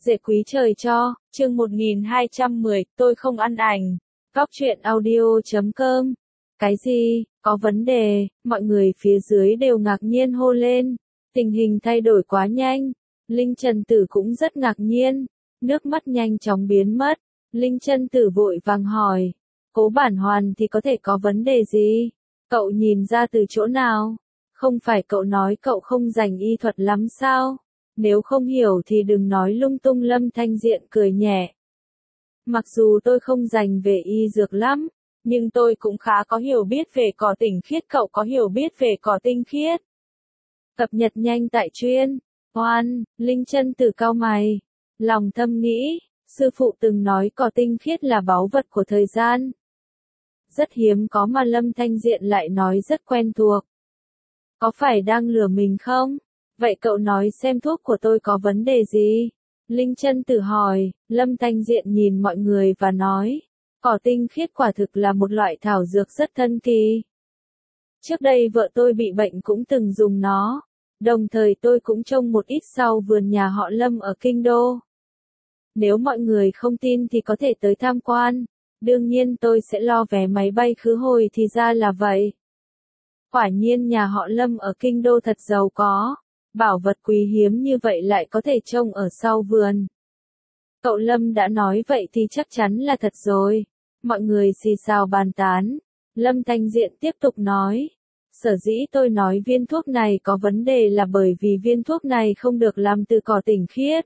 Dễ quý trời cho, chương 1210, tôi không ăn ảnh. Góc truyện audio.com. Cái gì, có vấn đề, mọi người phía dưới đều ngạc nhiên hô lên. Tình hình thay đổi quá nhanh. Linh Trần Tử cũng rất ngạc nhiên. Nước mắt nhanh chóng biến mất. Linh Trần Tử vội vàng hỏi. Cố Bản Hoàn thì có thể có vấn đề gì? Cậu nhìn ra từ chỗ nào? Không phải cậu nói cậu không rành y thuật lắm sao? Nếu không hiểu thì đừng nói lung tung. Lâm Thanh Diện cười nhẹ. Mặc dù tôi không rành về y dược lắm, nhưng tôi cũng khá có hiểu biết về cỏ tinh khiết. Cậu có hiểu biết về cỏ tinh khiết? Cập nhật nhanh tại chuyên. Oan, Linh Trần Tử cau mày. Lòng thầm nghĩ, sư phụ từng nói cỏ tinh khiết là báu vật của thời gian. Rất hiếm có mà Lâm Thanh Diện lại nói rất quen thuộc. Có phải đang lừa mình không? Vậy cậu nói xem thuốc của tôi có vấn đề gì? Linh Trần Tử hỏi. Lâm Thanh Diện nhìn mọi người và nói, cỏ tinh khiết quả thực là một loại thảo dược rất thần kỳ. Trước đây vợ tôi bị bệnh cũng từng dùng nó, đồng thời tôi cũng trông một ít sau vườn nhà họ Lâm ở Kinh Đô. Nếu mọi người không tin thì có thể tới tham quan, đương nhiên tôi sẽ lo vé máy bay khứ hồi. Thì ra là vậy. Quả nhiên nhà họ Lâm ở Kinh Đô thật giàu có. Bảo vật quý hiếm như vậy lại có thể trông ở sau vườn. Cậu Lâm đã nói vậy thì chắc chắn là thật rồi. Mọi người xì xào bàn tán. Lâm Thanh Diện tiếp tục nói. Sở dĩ tôi nói viên thuốc này có vấn đề là bởi vì viên thuốc này không được làm từ cỏ tinh khiết.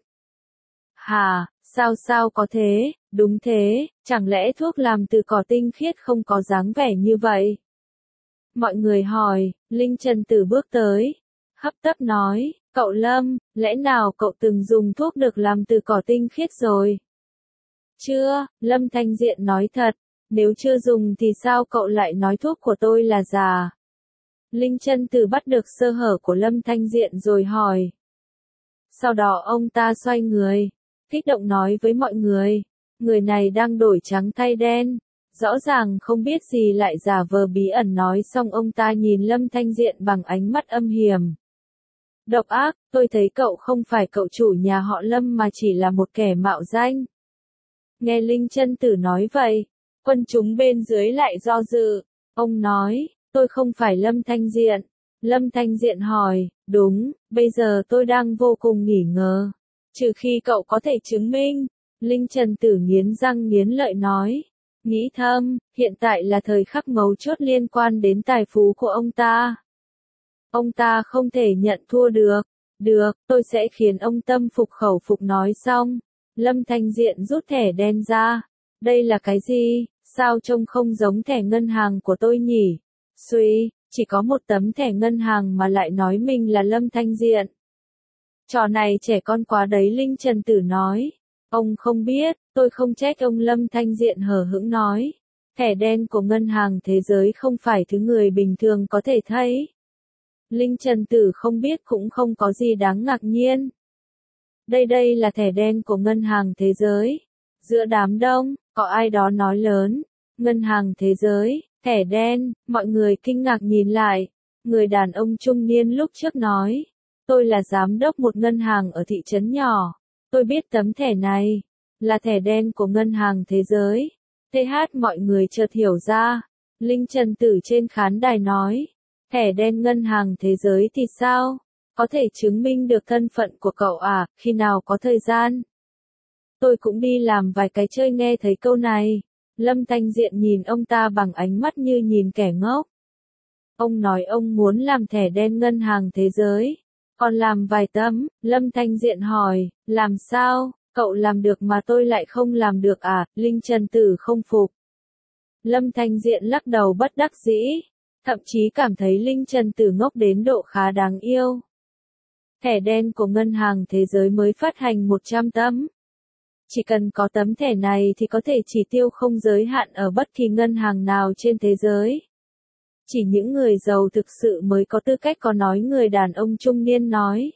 Hả, sao có thế? Đúng thế, chẳng lẽ thuốc làm từ cỏ tinh khiết không có dáng vẻ như vậy? Mọi người hỏi. Linh Trần Tử bước tới, hấp tấp nói, cậu Lâm, lẽ nào cậu từng dùng thuốc được làm từ cỏ tinh khiết rồi? Chưa, Lâm Thanh Diện nói thật, nếu chưa dùng thì sao cậu lại nói thuốc của tôi là giả? Linh Trần Tử bắt được sơ hở của Lâm Thanh Diện rồi hỏi. Sau đó ông ta xoay người, kích động nói với mọi người, người này đang đổi trắng thay đen. Rõ ràng không biết gì lại giả vờ bí ẩn. Nói xong ông ta nhìn Lâm Thanh Diện bằng ánh mắt âm hiểm. Độc ác, tôi thấy cậu không phải cậu chủ nhà họ Lâm mà chỉ là một kẻ mạo danh. Nghe Linh Trần Tử nói vậy, quân chúng bên dưới lại do dự. Ông nói, tôi không phải Lâm Thanh Diện. Lâm Thanh Diện hỏi, đúng, bây giờ tôi đang vô cùng nghi ngờ. Trừ khi cậu có thể chứng minh. Linh Trần Tử nghiến răng nghiến lợi nói. Nghĩ thầm, hiện tại là thời khắc mấu chốt liên quan đến tài phú của ông ta. Ông ta không thể nhận thua được. Được, tôi sẽ khiến ông tâm phục khẩu phục. Nói xong, Lâm Thanh Diện rút thẻ đen ra. Đây là cái gì? Sao trông không giống thẻ ngân hàng của tôi nhỉ? Suy, chỉ có một tấm thẻ ngân hàng mà lại nói mình là Lâm Thanh Diện. Trò này trẻ con quá đấy. Linh Trần Tử nói. Ông không biết, tôi không trách ông. Lâm Thanh Diện hờ hững nói. Thẻ đen của Ngân hàng Thế giới không phải thứ người bình thường có thể thấy. Linh Trần Tử không biết cũng không có gì đáng ngạc nhiên. Đây là thẻ đen của Ngân hàng Thế giới. Giữa đám đông, có ai đó nói lớn. Ngân hàng Thế giới, thẻ đen. Mọi người kinh ngạc nhìn lại. Người đàn ông trung niên lúc trước nói. Tôi là giám đốc một ngân hàng ở thị trấn nhỏ. Tôi biết tấm thẻ này là thẻ đen của Ngân hàng Thế giới. Mọi người chợt hiểu ra. Linh Trần Tử trên khán đài nói. Thẻ đen Ngân hàng Thế giới thì sao? Có thể chứng minh được thân phận của cậu à? Khi nào có thời gian? Tôi cũng đi làm vài cái chơi. Nghe thấy câu này, Lâm Thanh Diện nhìn ông ta bằng ánh mắt như nhìn kẻ ngốc. Ông nói ông muốn làm thẻ đen Ngân hàng Thế giới. Còn làm vài tấm. Lâm Thanh Diện hỏi, làm sao? Cậu làm được mà tôi lại không làm được à? Linh Trần Tử không phục. Lâm Thanh Diện lắc đầu bất đắc dĩ. Thậm chí cảm thấy Linh Trần Tử ngốc đến độ khá đáng yêu. Thẻ đen của Ngân hàng Thế giới mới phát hành 100 tấm. Chỉ cần có tấm thẻ này thì có thể chỉ tiêu không giới hạn ở bất kỳ ngân hàng nào trên thế giới. Chỉ những người giàu thực sự mới có tư cách có. Nói. Người đàn ông trung niên nói.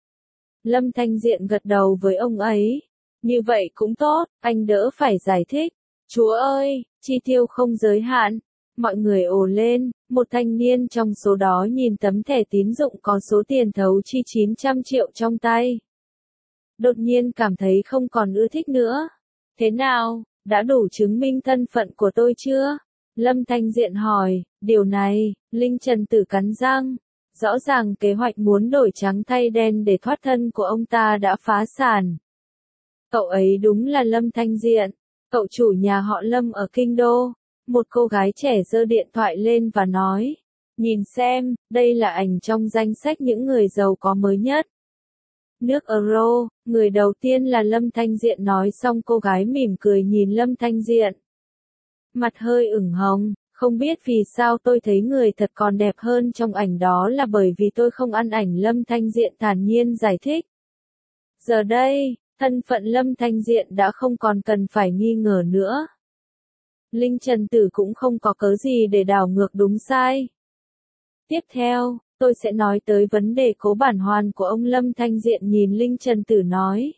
Lâm Thanh Diện gật đầu với ông ấy. Như vậy cũng tốt, anh đỡ phải giải thích. Chúa ơi, chi tiêu không giới hạn. Mọi người ồ lên. Một thanh niên trong số đó nhìn tấm thẻ tín dụng có số tiền thấu chi 900 triệu trong tay. đột nhiên cảm thấy không còn ưa thích nữa. Thế nào, đã đủ chứng minh thân phận của tôi chưa? Lâm Thanh Diện hỏi, điều này, Linh Trần Tử cắn răng. Rõ ràng kế hoạch muốn đổi trắng thay đen để thoát thân của ông ta đã phá sản. Cậu ấy đúng là Lâm Thanh Diện, cậu chủ nhà họ Lâm ở Kinh Đô. Một cô gái trẻ giơ điện thoại lên và nói, nhìn xem, đây là ảnh trong danh sách những người giàu có mới nhất. Nước Euro, người đầu tiên là Lâm Thanh Diện nói xong cô gái mỉm cười nhìn Lâm Thanh Diện. Mặt hơi ửng hồng, không biết vì sao tôi thấy người thật còn đẹp hơn trong ảnh đó là bởi vì tôi không ăn ảnh Lâm Thanh Diện thản nhiên giải thích. Giờ đây, thân phận Lâm Thanh Diện đã không còn cần phải nghi ngờ nữa. Linh Trần Tử cũng không có cớ gì để đảo ngược đúng sai. Tiếp theo, tôi sẽ nói tới vấn đề cố bản hoàn của ông Lâm Thanh Diện nhìn Linh Trần Tử nói.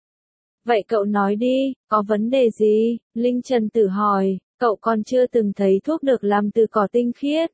Vậy cậu nói đi, có vấn đề gì? Linh Trần Tử hỏi, cậu còn chưa từng thấy thuốc được làm từ cỏ tinh khiết.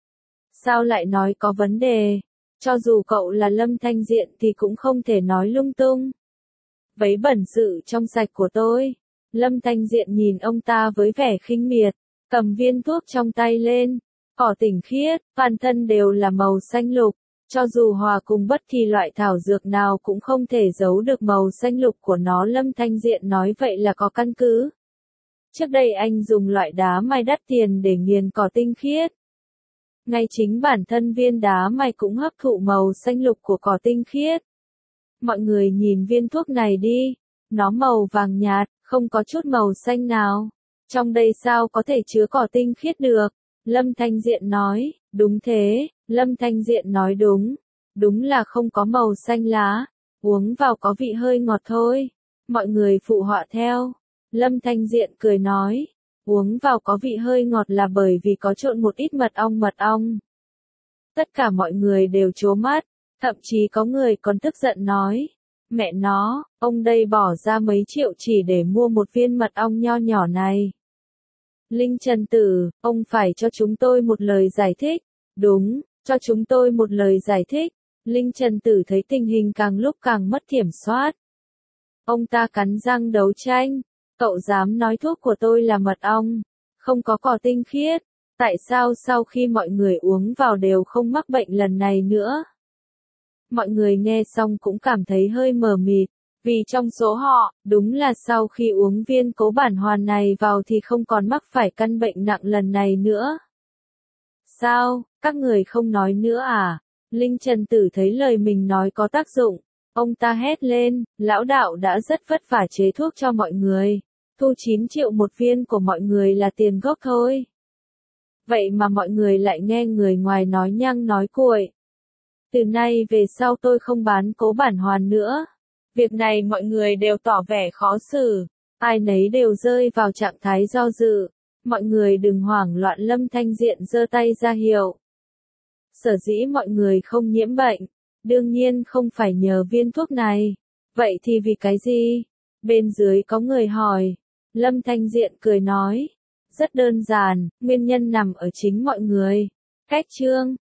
Sao lại nói có vấn đề? Cho dù cậu là Lâm Thanh Diện thì cũng không thể nói lung tung. Vấy bẩn sự trong sạch của tôi. Lâm Thanh Diện nhìn ông ta với vẻ khinh miệt, cầm viên thuốc trong tay lên. Cỏ tinh khiết, toàn thân đều là màu xanh lục. Cho dù hòa cùng bất kỳ loại thảo dược nào cũng không thể giấu được màu xanh lục của nó. Lâm Thanh Diện nói vậy là có căn cứ. Trước đây anh dùng loại đá mài đắt tiền để nghiền cỏ tinh khiết. Ngay chính bản thân viên đá mài cũng hấp thụ màu xanh lục của cỏ tinh khiết. Mọi người nhìn viên thuốc này đi, nó màu vàng nhạt, không có chút màu xanh nào. Trong đây sao có thể chứa cỏ tinh khiết được? Lâm Thanh Diện nói, đúng thế, Lâm Thanh Diện nói đúng. Đúng là không có màu xanh lá, uống vào có vị hơi ngọt thôi. Mọi người phụ họa theo. Lâm Thanh Diện cười nói, uống vào có vị hơi ngọt là bởi vì có trộn một ít mật ong. Tất cả mọi người đều trố mắt, thậm chí có người còn tức giận nói, mẹ nó, ông đây bỏ ra mấy triệu chỉ để mua một viên mật ong nho nhỏ này. Linh Trần Tử, ông phải cho chúng tôi một lời giải thích. Đúng, cho chúng tôi một lời giải thích. Linh Trần Tử thấy tình hình càng lúc càng mất kiểm soát. Ông ta cắn răng đấu tranh. Cậu dám nói thuốc của tôi là mật ong, không có cỏ tinh khiết. Tại sao sau khi mọi người uống vào đều không mắc bệnh lần này nữa? Mọi người nghe xong cũng cảm thấy hơi mờ mịt. Vì trong số họ, đúng là sau khi uống viên cố bản hoàn này vào thì không còn mắc phải căn bệnh nặng lần này nữa. Sao, các người không nói nữa à? Linh Trần Tử thấy lời mình nói có tác dụng. Ông ta hét lên, lão đạo đã rất vất vả chế thuốc cho mọi người. Thu 9 triệu một viên của mọi người là tiền gốc thôi. Vậy mà mọi người lại nghe người ngoài nói nhăng nói cuội. Từ nay về sau tôi không bán cố bản hoàn nữa. Việc này mọi người đều tỏ vẻ khó xử. Ai nấy đều rơi vào trạng thái do dự. Mọi người đừng hoảng loạn. Lâm Thanh Diện giơ tay ra hiệu. Sở dĩ mọi người không nhiễm bệnh, đương nhiên không phải nhờ viên thuốc này. Vậy thì vì cái gì? Bên dưới có người hỏi. Lâm Thanh Diện cười nói. Rất đơn giản, nguyên nhân nằm ở chính mọi người. Cách chương